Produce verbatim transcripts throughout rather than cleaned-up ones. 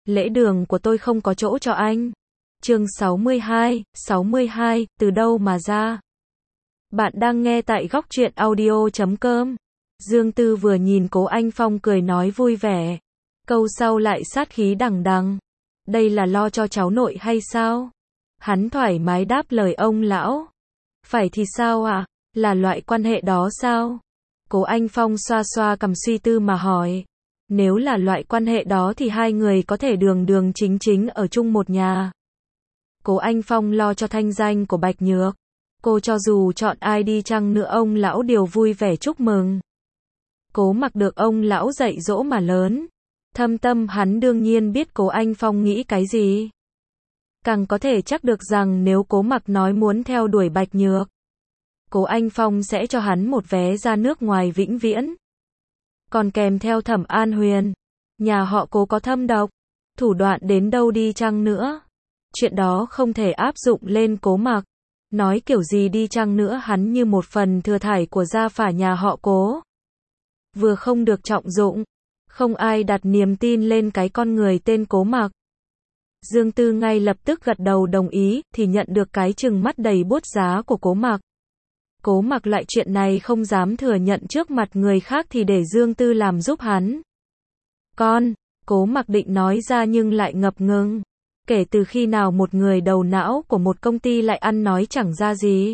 lễ đường của tôi không có chỗ cho anh. Chương sáu mươi hai, sáu mươi hai, từ đâu mà ra? Bạn đang nghe tại góc truyện audio chấm com. Dương Tư vừa nhìn Cố Anh Phong cười nói vui vẻ. Câu sau lại sát khí đằng đằng. Đây là lo cho cháu nội hay sao? Hắn thoải mái đáp lời ông lão. Phải thì sao ạ? À? Là loại quan hệ đó sao? Cố Anh Phong xoa xoa cằm suy tư mà hỏi. Nếu là loại quan hệ đó thì hai người có thể đường đường chính chính ở chung một nhà. Cố Anh Phong lo cho thanh danh của Bạch Nhược. Cô cho dù chọn ai đi chăng nữa ông lão đều vui vẻ chúc mừng. Cố Mặc được ông lão dạy dỗ mà lớn. Thâm tâm hắn đương nhiên biết Cố Anh Phong nghĩ cái gì. Càng có thể chắc được rằng nếu Cố Mặc nói muốn theo đuổi Bạch Nhược, Cố Anh Phong sẽ cho hắn một vé ra nước ngoài vĩnh viễn. Còn kèm theo Thẩm An Huyền, nhà họ Cố có thâm độc, thủ đoạn đến đâu đi chăng nữa, chuyện đó không thể áp dụng lên Cố Mặc. Nói kiểu gì đi chăng nữa hắn như một phần thừa thải của gia phả nhà họ Cố. Vừa không được trọng dụng, không ai đặt niềm tin lên cái con người tên Cố Mặc. Dương Tư ngay lập tức gật đầu đồng ý, thì nhận được cái trừng mắt đầy buốt giá của Cố Mặc. Cố Mặc lại chuyện này không dám thừa nhận trước mặt người khác thì để Dương Tư làm giúp hắn. Con, Cố Mặc định nói ra nhưng lại ngập ngừng. Kể từ khi nào một người đầu não của một công ty lại ăn nói chẳng ra gì.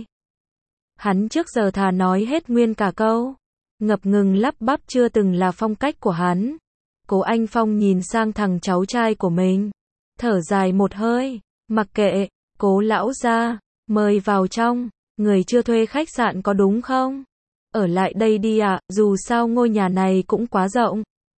Hắn trước giờ thà nói hết nguyên cả câu. Ngập ngừng lắp bắp chưa từng là phong cách của hắn. Cố Anh Phong nhìn sang thằng cháu trai của mình. Thở dài một hơi. Mặc kệ, Cố lão gia, mời vào trong. Người chưa thuê khách sạn có đúng không? Ở lại đây đi ạ, à, dù sao ngôi nhà này cũng quá rộng.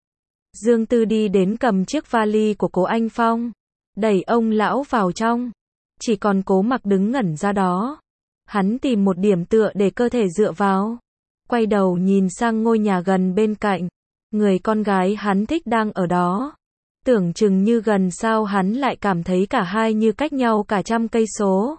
Dương Tư đi đến cầm chiếc vali của Cố Anh Phong. Đẩy ông lão vào trong. Chỉ còn Cố Mặc đứng ngẩn ra đó. Hắn tìm một điểm tựa để cơ thể dựa vào. Quay đầu nhìn sang ngôi nhà gần bên cạnh. Người con gái hắn thích đang ở đó. Tưởng chừng như gần sao hắn lại cảm thấy cả hai như cách nhau cả trăm cây số.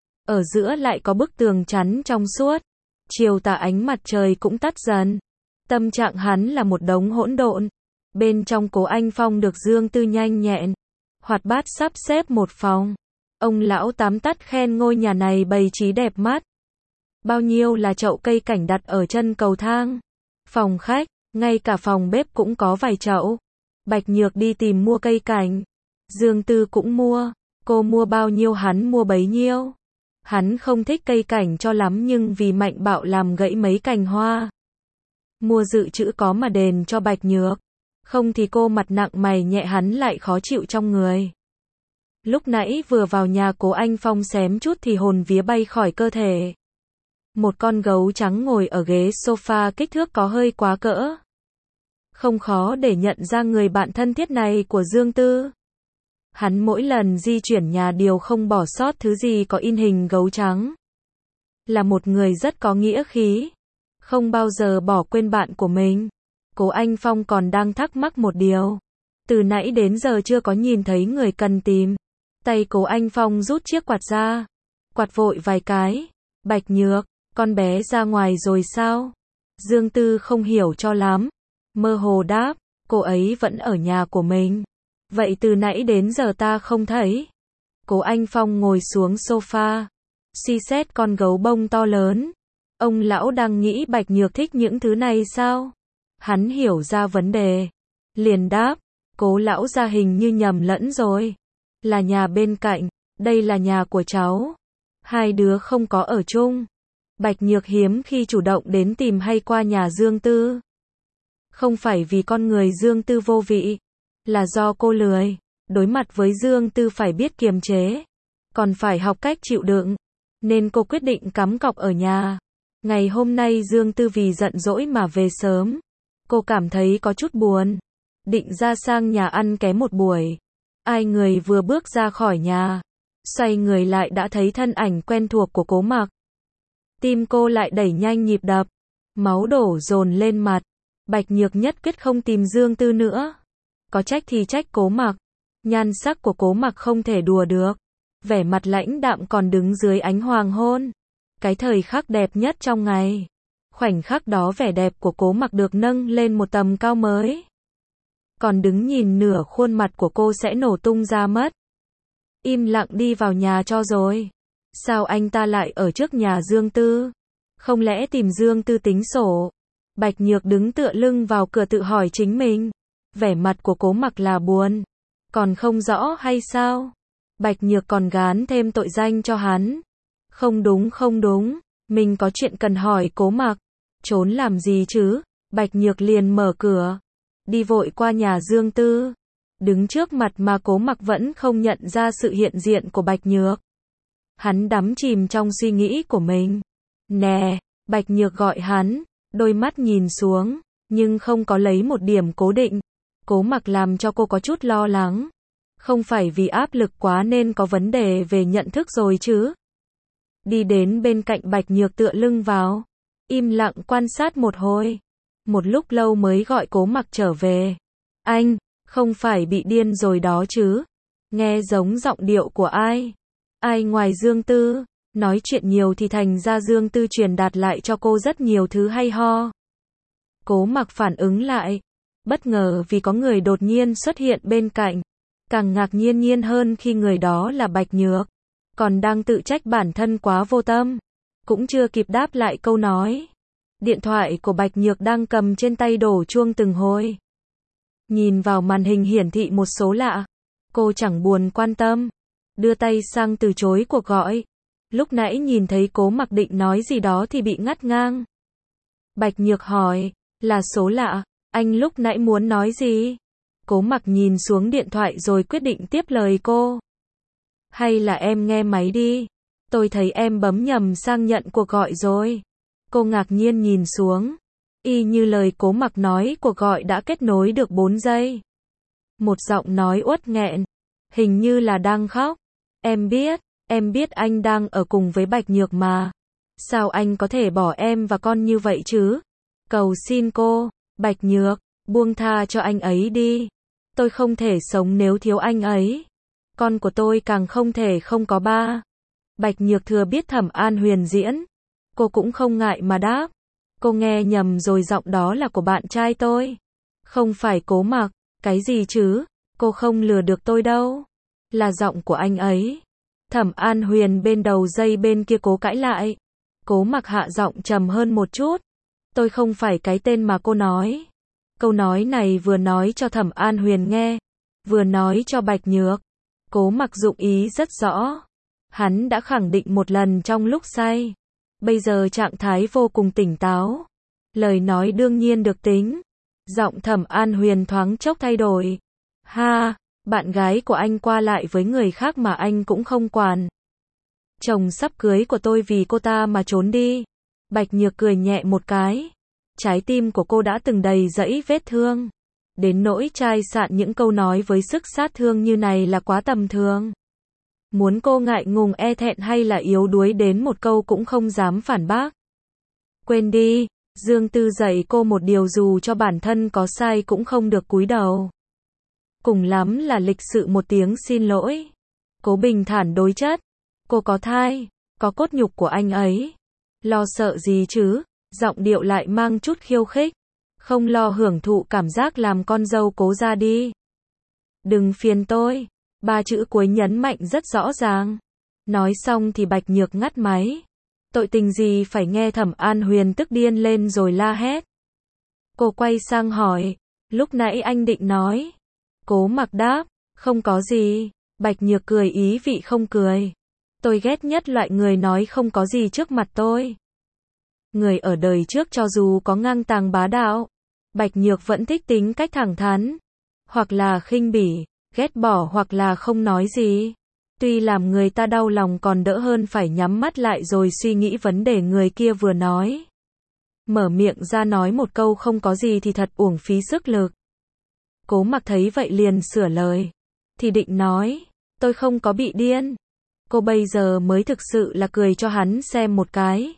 Ở giữa lại có bức tường chắn trong suốt. Chiều tà ánh mặt trời cũng tắt dần. Tâm trạng hắn là một đống hỗn độn. Bên trong Cố Anh Phong được Dương Tư nhanh nhẹn, hoạt bát sắp xếp một phòng. Ông lão tám tắt khen ngôi nhà này bày trí đẹp mắt. Bao nhiêu là chậu cây cảnh đặt ở chân cầu thang. Phòng khách, ngay cả phòng bếp cũng có vài chậu. Bạch Nhược đi tìm mua cây cảnh. Dương Tư cũng mua. Cô mua bao nhiêu hắn mua bấy nhiêu. Hắn không thích cây cảnh cho lắm nhưng vì Mạnh Bạo làm gãy mấy cành hoa. Mua dự trữ có mà đền cho Bạch Nhược. Không thì cô mặt nặng mày nhẹ hắn lại khó chịu trong người. Lúc nãy vừa vào nhà Cố Anh Phong xém chút thì hồn vía bay khỏi cơ thể. Một con gấu trắng ngồi ở ghế sofa kích thước có hơi quá cỡ. Không khó để nhận ra người bạn thân thiết này của Dương Tư. Hắn mỗi lần di chuyển nhà đều không bỏ sót thứ gì có in hình gấu trắng. Là một người rất có nghĩa khí. Không bao giờ bỏ quên bạn của mình. Cố Anh Phong còn đang thắc mắc một điều. Từ nãy đến giờ chưa có nhìn thấy người cần tìm. Tay Cố Anh Phong rút chiếc quạt ra. Quạt vội vài cái. Bạch Nhược, con bé ra ngoài rồi sao? Dương Tư không hiểu cho lắm. Mơ hồ đáp, cô ấy vẫn ở nhà của mình. Vậy từ nãy đến giờ ta không thấy. Cố Anh Phong ngồi xuống sofa. Suy xét con gấu bông to lớn. Ông lão đang nghĩ Bạch Nhược thích những thứ này sao? Hắn hiểu ra vấn đề. Liền đáp, Cố lão gia hình như nhầm lẫn rồi. Là nhà bên cạnh, đây là nhà của cháu. Hai đứa không có ở chung. Bạch Nhược hiếm khi chủ động đến tìm hay qua nhà Dương Tư. Không phải vì con người Dương Tư vô vị. Là do cô lười. Đối mặt với Dương Tư phải biết kiềm chế. Còn phải học cách chịu đựng. Nên cô quyết định cắm cọc ở nhà. Ngày hôm nay Dương Tư vì giận dỗi mà về sớm. Cô cảm thấy có chút buồn. Định ra sang nhà ăn ké một buổi. Ai người vừa bước ra khỏi nhà. Xoay người lại đã thấy thân ảnh quen thuộc của Cố Mặc. Tim cô lại đẩy nhanh nhịp đập. Máu đổ dồn lên mặt. Bạch Nhược nhất quyết không tìm Dương Tư nữa. Có trách thì trách Cố Mặc. Nhan sắc của Cố Mặc không thể đùa được. Vẻ mặt lãnh đạm còn đứng dưới ánh hoàng hôn. Cái thời khắc đẹp nhất trong ngày. Khoảnh khắc đó vẻ đẹp của Cố Mặc được nâng lên một tầm cao mới. còn đứng nhìn nửa khuôn mặt của cô sẽ nổ tung ra mất. Im lặng đi vào nhà cho rồi. Sao anh ta lại ở trước nhà Dương Tư? Không lẽ tìm Dương Tư tính sổ? Bạch Nhược đứng tựa lưng vào cửa tự hỏi chính mình. Vẻ mặt của Cố Mặc là buồn. Còn không rõ hay sao? Bạch Nhược còn gán thêm tội danh cho hắn. Không đúng không đúng, mình có chuyện cần hỏi Cố Mặc. Trốn làm gì chứ? Bạch Nhược liền mở cửa, đi vội qua nhà Dương Tư. Đứng trước mặt mà Cố Mặc vẫn không nhận ra sự hiện diện của Bạch Nhược. Hắn đắm chìm trong suy nghĩ của mình. Nè, Bạch Nhược gọi hắn, đôi mắt nhìn xuống, nhưng không có lấy một điểm cố định. Cố Mặc làm cho cô có chút lo lắng. Không phải vì áp lực quá nên có vấn đề về nhận thức rồi chứ? Đi đến bên cạnh Bạch Nhược tựa lưng vào, im lặng quan sát một hồi. Một lúc lâu mới gọi Cố Mặc trở về. Anh, không phải bị điên rồi đó chứ? Nghe giống giọng điệu của ai? Ai ngoài Dương Tư? Nói chuyện nhiều thì thành ra Dương Tư truyền đạt lại cho cô rất nhiều thứ hay ho. Cố Mặc phản ứng lại, bất ngờ vì có người đột nhiên xuất hiện bên cạnh. Càng ngạc nhiên nhiên hơn khi người đó là Bạch Nhược. Còn đang tự trách bản thân quá vô tâm. Cũng chưa kịp đáp lại câu nói. Điện thoại của Bạch Nhược đang cầm trên tay đổ chuông từng hồi. Nhìn vào màn hình hiển thị một số lạ. Cô chẳng buồn quan tâm. Đưa tay sang từ chối cuộc gọi. Lúc nãy nhìn thấy Cố Mặc định nói gì đó thì bị ngắt ngang. Bạch Nhược hỏi, là số lạ, anh lúc nãy muốn nói gì? Cố Mặc nhìn xuống điện thoại rồi quyết định tiếp lời cô. Hay là em nghe máy đi? Tôi thấy em bấm nhầm sang nhận cuộc gọi rồi. Cô ngạc nhiên nhìn xuống. Y như lời Cố Mặc nói, cuộc gọi đã kết nối được bốn giây. Một giọng nói uất nghẹn, hình như là đang khóc. Em biết, em biết anh đang ở cùng với Bạch Nhược mà. Sao anh có thể bỏ em và con như vậy chứ? Cầu xin cô, Bạch Nhược, buông tha cho anh ấy đi. Tôi không thể sống nếu thiếu anh ấy. Con của tôi càng không thể không có ba. Bạch Nhược thừa biết Thẩm An Huyền diễn. Cô cũng không ngại mà đáp. Cô nghe nhầm rồi, giọng đó là của bạn trai tôi. Không phải Cố Mặc. Cái gì chứ? Cô không lừa được tôi đâu. Là giọng của anh ấy. Thẩm An Huyền bên đầu dây bên kia cố cãi lại. Cố Mặc hạ giọng trầm hơn một chút. Tôi không phải cái tên mà cô nói. Câu nói này vừa nói cho Thẩm An Huyền nghe, vừa nói cho Bạch Nhược. Cố Mặc dụng ý rất rõ. Hắn đã khẳng định một lần trong lúc say. Bây giờ trạng thái vô cùng tỉnh táo. Lời nói đương nhiên được tính. Giọng Thẩm An Huyền thoáng chốc thay đổi. Ha, bạn gái của anh qua lại với người khác mà anh cũng không quản. Chồng sắp cưới của tôi vì cô ta mà trốn đi. Bạch Nhược cười nhẹ một cái. Trái tim của cô đã từng đầy dẫy vết thương. Đến nỗi chai sạn những câu nói với sức sát thương như này là quá tầm thường. Muốn cô ngại ngùng e thẹn hay là yếu đuối đến một câu cũng không dám phản bác. Quên đi, Dương Tư dạy cô một điều, dù cho bản thân có sai cũng không được cúi đầu. Cùng lắm là lịch sự một tiếng xin lỗi. Cố bình thản đối chất. Cô có thai, có cốt nhục của anh ấy. Lo sợ gì chứ? Giọng điệu lại mang chút khiêu khích. Không lo hưởng thụ cảm giác làm con dâu Cố ra đi. Đừng phiền tôi. Ba chữ cuối nhấn mạnh rất rõ ràng. Nói xong thì Bạch Nhược ngắt máy. Tội tình gì phải nghe Thẩm An Huyền tức điên lên rồi la hét. Cô quay sang hỏi. Lúc nãy anh định nói. Cố Mặc đáp. Không có gì. Bạch Nhược cười ý vị không cười. Tôi ghét nhất loại người nói không có gì trước mặt tôi. Người ở đời trước cho dù có ngang tàng bá đạo, Bạch Nhược vẫn thích tính cách thẳng thắn. Hoặc là khinh bỉ, ghét bỏ hoặc là không nói gì. Tuy làm người ta đau lòng còn đỡ hơn phải nhắm mắt lại rồi suy nghĩ vấn đề người kia vừa nói. Mở miệng ra nói một câu không có gì thì thật uổng phí sức lực. Cố Mặc thấy vậy liền sửa lời. Thì định nói, tôi không có bị điên. Cô bây giờ mới thực sự là cười cho hắn xem một cái.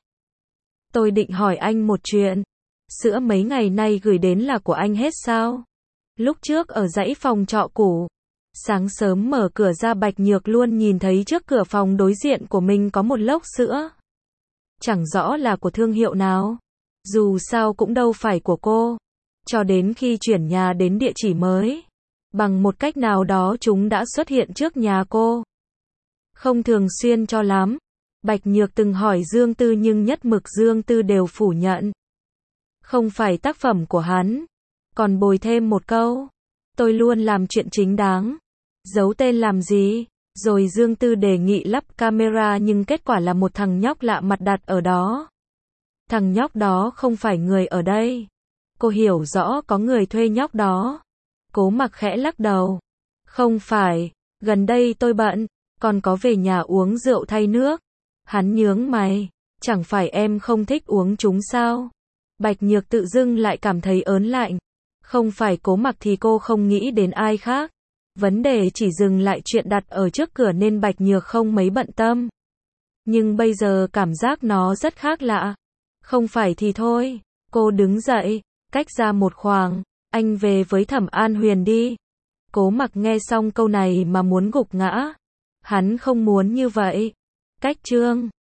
Tôi định hỏi anh một chuyện. Sữa mấy ngày nay gửi đến là của anh hết sao? Lúc trước ở dãy phòng trọ cũ, sáng sớm mở cửa ra Bạch Nhược luôn nhìn thấy trước cửa phòng đối diện của mình có một lốc sữa. Chẳng rõ là của thương hiệu nào. Dù sao cũng đâu phải của cô. cho đến khi chuyển nhà đến địa chỉ mới. Bằng một cách nào đó chúng đã xuất hiện trước nhà cô. Không thường xuyên cho lắm. Bạch Nhược từng hỏi Dương Tư nhưng nhất mực Dương Tư đều phủ nhận. Không phải tác phẩm của hắn. Còn bồi thêm một câu. Tôi luôn làm chuyện chính đáng. Giấu tên làm gì? Rồi Dương Tư đề nghị lắp camera nhưng kết quả là một thằng nhóc lạ mặt đặt ở đó. Thằng nhóc đó không phải người ở đây. Cô hiểu rõ có người thuê nhóc đó. Cố Mặc khẽ lắc đầu. Không phải, gần đây tôi bận, còn có về nhà uống rượu thay nước. Hắn nhướng mày, chẳng phải em không thích uống chúng sao? Bạch Nhược tự dưng lại cảm thấy ớn lạnh. Không phải Cố Mặc thì cô không nghĩ đến ai khác. Vấn đề chỉ dừng lại chuyện đặt ở trước cửa nên Bạch Nhược không mấy bận tâm. Nhưng bây giờ cảm giác nó rất khác lạ. Không phải thì thôi. Cô đứng dậy, cách ra một khoảng. Anh về với Thẩm An Huyền đi. Cố Mặc nghe xong câu này mà muốn gục ngã. Hắn không muốn như vậy. Cách chương